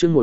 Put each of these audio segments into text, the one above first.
chương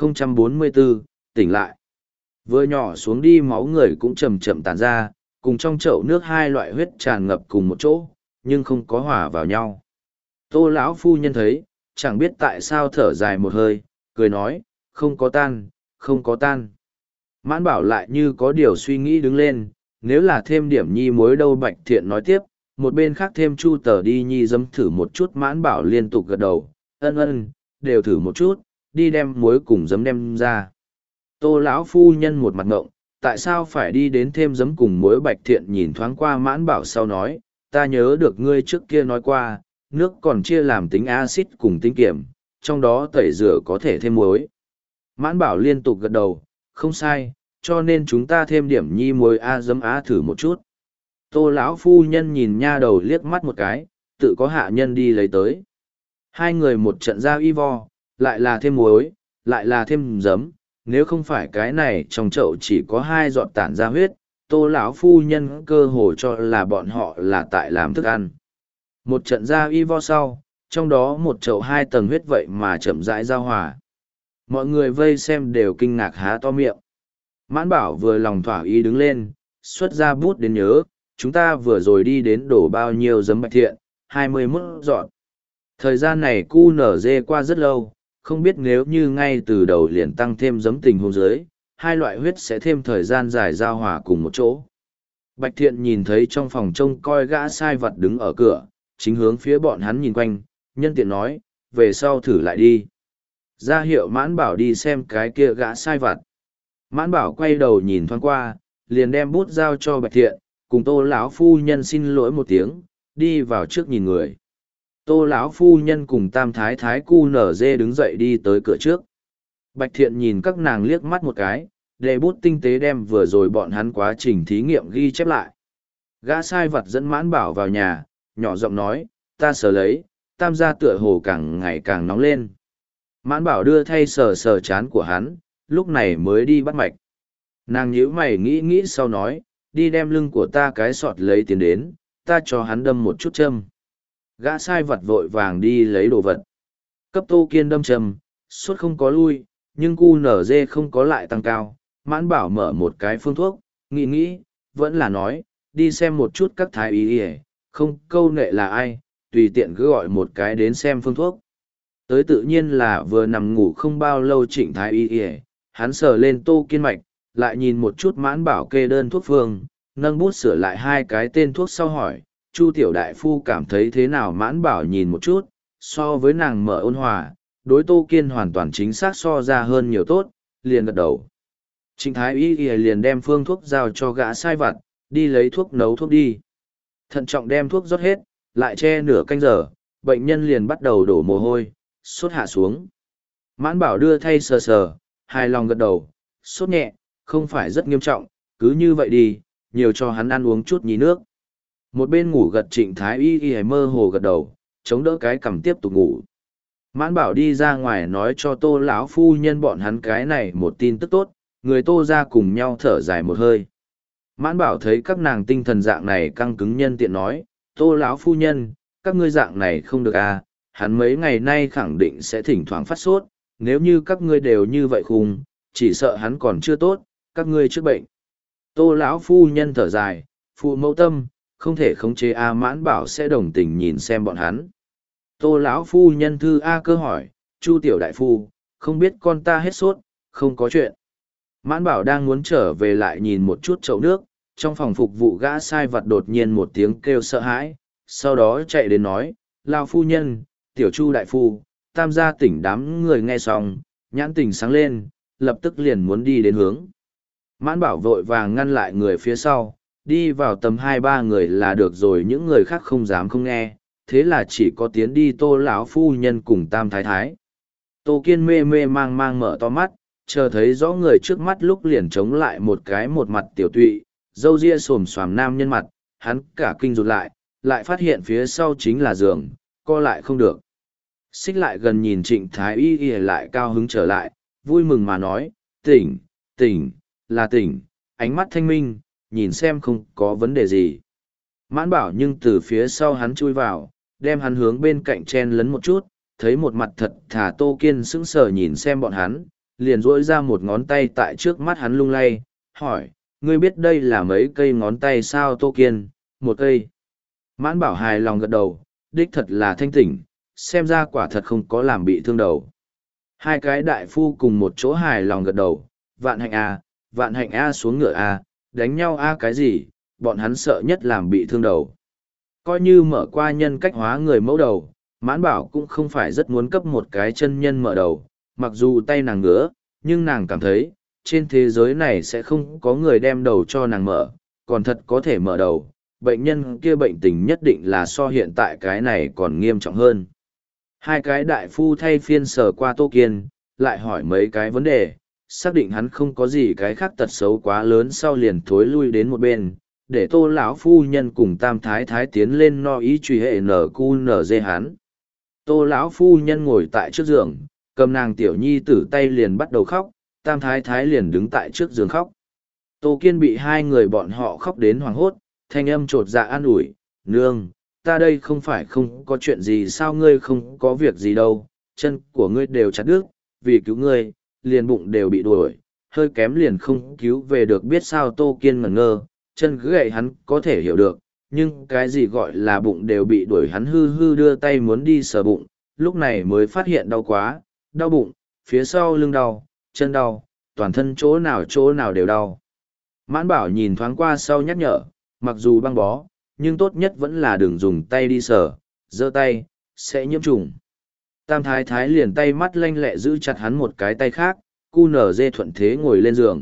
1044, tỉnh lại. Vừa nhỏ xuống đi máu người cũng chậm chậm tản ra, cùng trong chậu nước hai loại huyết tràn ngập cùng một chỗ, nhưng không có hòa vào nhau. Tô lão phu nhân thấy, chẳng biết tại sao thở dài một hơi, cười nói, không có tan, không có tan. Mãn Bảo lại như có điều suy nghĩ đứng lên, nếu là thêm điểm nhi muối đâu. Bạch Thiện nói tiếp, một bên khác thêm chu tờ đi nhi dấm thử một chút. Mãn Bảo liên tục gật đầu, ân ân, đều thử một chút, đi đem muối cùng giấm đem ra. Tô lão phu nhân một mặt ngộng, tại sao phải đi đến thêm giấm cùng muối? Bạch Thiện nhìn thoáng qua Mãn Bảo sau nói, ta nhớ được ngươi trước kia nói qua, nước còn chia làm tính axit cùng tính kiểm, trong đó tẩy rửa có thể thêm muối. Mãn Bảo liên tục gật đầu, không sai, cho nên chúng ta thêm điểm nhi muối giấm thử một chút. Tô lão phu nhân nhìn nha đầu liếc mắt một cái, tự có hạ nhân đi lấy tới. Hai người một trận ra y vo, lại là thêm muối, lại là thêm giấm. Nếu không phải cái này trong chậu chỉ có 2 giọt tản ra huyết, Tô lão phu nhân cơ hồ cho là bọn họ là tại làm thức ăn. Một trận ra y vo sau, trong đó một chậu 2 tầng huyết vậy mà chậm rãi giao hòa. Mọi người vây xem đều kinh ngạc há to miệng. Mãn Bảo vừa lòng thỏa ý đứng lên, xuất ra bút đến nhớ, chúng ta vừa rồi đi đến đổ bao nhiêu giấm. Bạch Thiện, 21 giọt. Thời gian này QNZ qua rất lâu, không biết nếu như ngay từ đầu liền tăng thêm giấm tình huống dưới, hai loại huyết sẽ thêm thời gian dài giao hòa cùng một chỗ. Bạch Thiện nhìn thấy trong phòng trông coi gã sai vặt đứng ở cửa, chính hướng phía bọn hắn nhìn quanh, nhân tiện nói, về sau thử lại đi. Ra hiệu Mãn Bảo đi xem cái kia gã sai vặt. Mãn Bảo quay đầu nhìn thoáng qua, liền đem bút giao cho Bạch Thiện, cùng Tô lão phu nhân xin lỗi một tiếng, đi vào trước nhìn người. Tô lão phu nhân cùng Tam thái thái QNZ đứng dậy đi tới cửa trước. Bạch Thiện nhìn các nàng liếc mắt một cái, để bút tinh tế đem vừa rồi bọn hắn quá trình thí nghiệm ghi chép lại. Gã sai vặt dẫn Mãn Bảo vào nhà, nhỏ giọng nói, ta sờ lấy, Tam gia tựa hồ càng ngày càng nóng lên. Mãn Bảo đưa thay sờ sờ chán của hắn, lúc này mới đi bắt mạch. Nàng nhíu mày nghĩ nghĩ sau nói, đi đem lưng của ta cái sọt lấy tiền đến, ta cho hắn đâm một chút châm. Gã sai vặt vội vàng đi lấy đồ vật. Cấp Tô Kiên đâm châm, suốt không có lui, nhưng QNZ không có lại tăng cao. Mãn Bảo mở một cái phương thuốc, nghĩ nghĩ, vẫn là nói, đi xem một chút các thái y y, không câu nệ là ai, tùy tiện cứ gọi một cái đến xem phương thuốc. Tới tự nhiên là vừa nằm ngủ không bao lâu Trịnh thái y y, hắn sờ lên Tô Kiên mạch, lại nhìn một chút Mãn Bảo kê đơn thuốc phương, nâng bút sửa lại 2 cái tên thuốc sau hỏi, Chu tiểu đại phu cảm thấy thế nào? Mãn Bảo nhìn một chút, so với nàng mở ôn hòa, đối Tô Kiên hoàn toàn chính xác so ra hơn nhiều tốt, liền gật đầu. Trịnh thái y y liền đem phương thuốc giao cho gã sai vặt, đi lấy thuốc nấu thuốc đi. Thận trọng đem thuốc rót hết, lại che nửa canh giờ, bệnh nhân liền bắt đầu đổ mồ hôi, sốt hạ xuống. Mãn Bảo đưa thay sờ sờ, hài lòng gật đầu, sốt nhẹ, không phải rất nghiêm trọng, cứ như vậy đi, nhiều cho hắn ăn uống chút nhí nước. Một bên ngủ gật Trịnh thái y y mơ hồ gật đầu, chống đỡ cái cằm tiếp tục ngủ. Mãn Bảo đi ra ngoài nói cho Tô lão phu nhân bọn hắn cái này một tin tức tốt, người Tô ra cùng nhau thở dài một hơi. Mãn Bảo thấy các nàng tinh thần dạng này căng cứng, nhân tiện nói, Tô lão phu nhân, các ngươi dạng này không được à, hắn mấy ngày nay khẳng định sẽ thỉnh thoảng phát sốt, nếu như các ngươi đều như vậy khùng, chỉ sợ hắn còn chưa tốt, các ngươi trước bệnh. Tô lão phu nhân thở dài, phụ mẫu tâm, không thể khống chế a. Mãn Bảo sẽ đồng tình nhìn xem bọn hắn. Tô lão phu nhân thư a cơ hỏi, Chu tiểu đại phu, không biết con ta hết sốt, không có chuyện. Mãn Bảo đang muốn trở về lại nhìn một chút chậu nước, trong phòng phục vụ gã sai vặt đột nhiên một tiếng kêu sợ hãi, sau đó chạy đến nói, Lao phu nhân, tiểu Chu đại phu, Tam gia tỉnh. Đám người nghe xong, nhãn tỉnh sáng lên, lập tức liền muốn đi đến hướng. Mãn Bảo vội vàng ngăn lại người phía sau, đi vào tầm 2-3 người là được rồi, những người khác không dám không nghe, thế là chỉ có tiến đi Tô lão phu nhân cùng Tam thái thái. Tô Kiên mê mê mang mang mở to mắt, chờ thấy rõ người trước mắt lúc liền chống lại một mặt tiểu tụy, râu ria xồm xoàm nam nhân mặt, hắn cả kinh rụt lại phát hiện phía sau chính là giường, co lại không được. Xích lại gần nhìn Trịnh thái y y lại cao hứng trở lại, vui mừng mà nói, tỉnh, tỉnh, là tỉnh, ánh mắt thanh minh, nhìn xem không có vấn đề gì. Mãn Bảo nhưng từ phía sau hắn chui vào, đem hắn hướng bên cạnh chen lấn một chút, thấy một mặt thật thà Tô Kiên sững sờ nhìn xem bọn hắn, liền duỗi ra một ngón tay tại trước mắt hắn lung lay, hỏi, ngươi biết đây là mấy cây ngón tay sao Tô Kiên? Một cây. Mãn Bảo hài lòng gật đầu, đích thật là thanh tỉnh, xem ra quả thật không có làm bị thương đầu. Hai cái đại phu cùng một chỗ hài lòng gật đầu, vạn hạnh A xuống ngựa A, đánh nhau A cái gì, bọn hắn sợ nhất làm bị thương đầu. Coi như mở qua nhân cách hóa người mẫu đầu, Mãn Bảo cũng không phải rất muốn cấp một cái chân nhân mở đầu, mặc dù tay nàng ngứa, nhưng nàng cảm thấy, trên thế giới này sẽ không có người đem đầu cho nàng mở, còn thật có thể mở đầu, bệnh nhân kia bệnh tình nhất định là so hiện tại cái này còn nghiêm trọng hơn. Hai cái đại phu thay phiên sờ qua Tô Kiên, lại hỏi mấy cái vấn đề, xác định hắn không có gì cái khác tật xấu quá lớn sau liền thối lui đến một bên, để Tô lão phu nhân cùng Tam thái thái tiến lên no ý truy hệ NQNZ hắn. Tô lão phu nhân ngồi tại trước giường, cầm nàng tiểu nhi tử tay liền bắt đầu khóc, Tam thái thái liền đứng tại trước giường khóc. Tô Kiên bị hai người bọn họ khóc đến hoảng hốt, thanh âm trột dạ an ủi, nương, ta đây không phải không có chuyện gì sao ngươi không có việc gì đâu, chân của ngươi đều chặt đứt, vì cứu ngươi, liền bụng đều bị đuổi, hơi kém liền không cứu về được biết sao Tô Kiên ngẩn ngơ, chân cứ gậy hắn có thể hiểu được, nhưng cái gì gọi là bụng đều bị đuổi hắn hư hư đưa tay muốn đi sờ bụng, lúc này mới phát hiện đau quá, đau bụng, phía sau lưng đau, chân đau, toàn thân chỗ nào đều đau. Mãn Bảo nhìn thoáng qua sau nhắc nhở, mặc dù băng bó, nhưng tốt nhất vẫn là đừng dùng tay đi sờ, giơ tay, sẽ nhiễm trùng. Tam thái thái liền tay mắt lanh lẹ giữ chặt hắn một cái tay khác, cu nở dê thuận thế ngồi lên giường.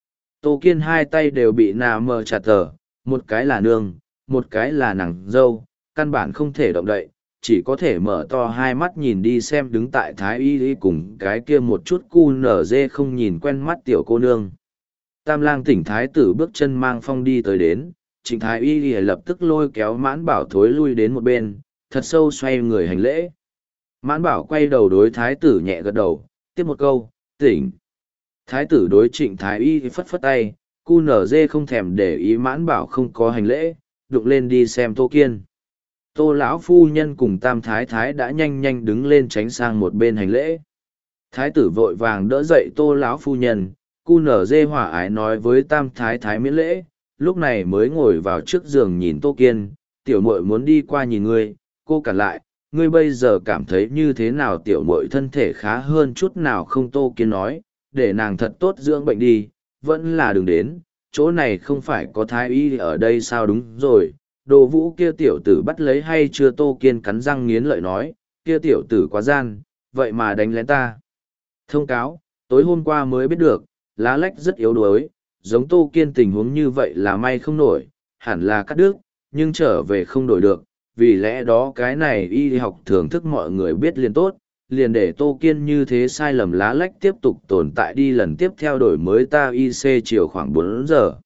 Tô Kiên hai tay đều bị nà mờ chặt tờ, một cái là nương, một cái là nàng dâu, căn bản không thể động đậy, chỉ có thể mở to hai mắt nhìn đi xem đứng tại thái y cùng cái kia một chút cu nở dê không nhìn quen mắt tiểu cô nương. Tam lang tỉnh thái tử bước chân mang phong đi tới đến, Trịnh thái y lập tức lôi kéo Mãn Bảo thối lui đến một bên, thật sâu xoay người hành lễ. Mãn Bảo quay đầu đối thái tử nhẹ gật đầu, tiếp một câu, tỉnh. Thái tử đối Trịnh thái y phất phất tay, cu nở dê không thèm để ý Mãn Bảo không có hành lễ, đụng lên đi xem Tô Kiên. Tô lão phu nhân cùng Tam thái thái đã nhanh nhanh đứng lên tránh sang một bên hành lễ. Thái tử vội vàng đỡ dậy Tô lão phu nhân, cu nở dê hỏa ái nói với Tam thái thái miễn lễ, lúc này mới ngồi vào trước giường nhìn Tô Kiên, tiểu muội muốn đi qua nhìn ngươi, cô cản lại, ngươi bây giờ cảm thấy như thế nào tiểu muội thân thể khá hơn chút nào không Tô Kiên nói, để nàng thật tốt dưỡng bệnh đi, vẫn là đừng đến, chỗ này không phải có thái y ở đây sao đúng rồi, đồ vũ kia tiểu tử bắt lấy hay chưa Tô Kiên cắn răng nghiến lợi nói, kia tiểu tử quá gian, vậy mà đánh lén ta. Thông cáo, tối hôm qua mới biết được, lá lách rất yếu đuối, giống Tô Kiên tình huống như vậy là may không nổi, hẳn là cắt đứt, nhưng trở về không đổi được, vì lẽ đó cái này y học thưởng thức mọi người biết liền tốt, liền để Tô Kiên như thế sai lầm lá lách tiếp tục tồn tại đi lần tiếp theo đổi mới ta IC chiều khoảng 4 giờ.